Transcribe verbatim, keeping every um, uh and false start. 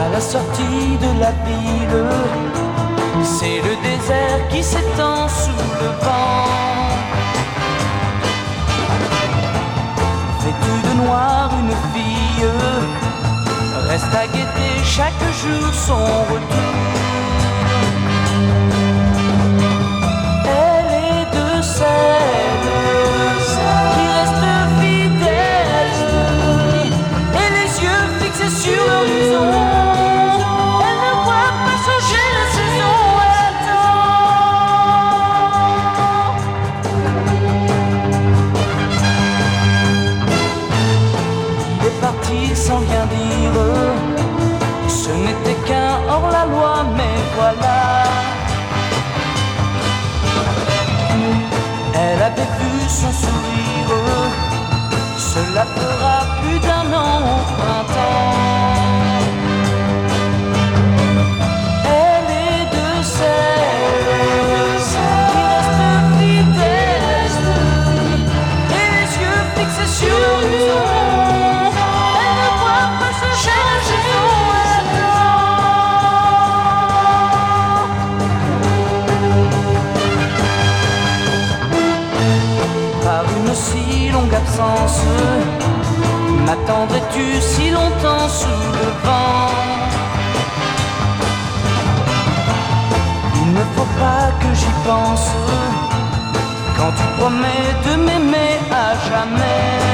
À la sortie de la ville, c'est le désert qui s'étend sous le vent. Vêtue de noir, une fille reste à guetter chaque jour son retour. Elle est de celles qui restent fidèles et les yeux fixés sur l'horizon. Elle ne voit pas changer la saison. Elle attend. Il est parti sans rien dire. Ce n'était qu'un hors-la-loi, mais voilà. Elle avait vu son sourire. Cela fera plus d'un an au printemps. Elle est de celles qui restent fidèles et les yeux fixés sur l'horizon. Elle ne voit pas changer la saison. Par une si longue absence, m'attendrais-tu si longtemps sous le vent? Il ne faut pas que j'y pense quand tu promets de m'aimer à jamais.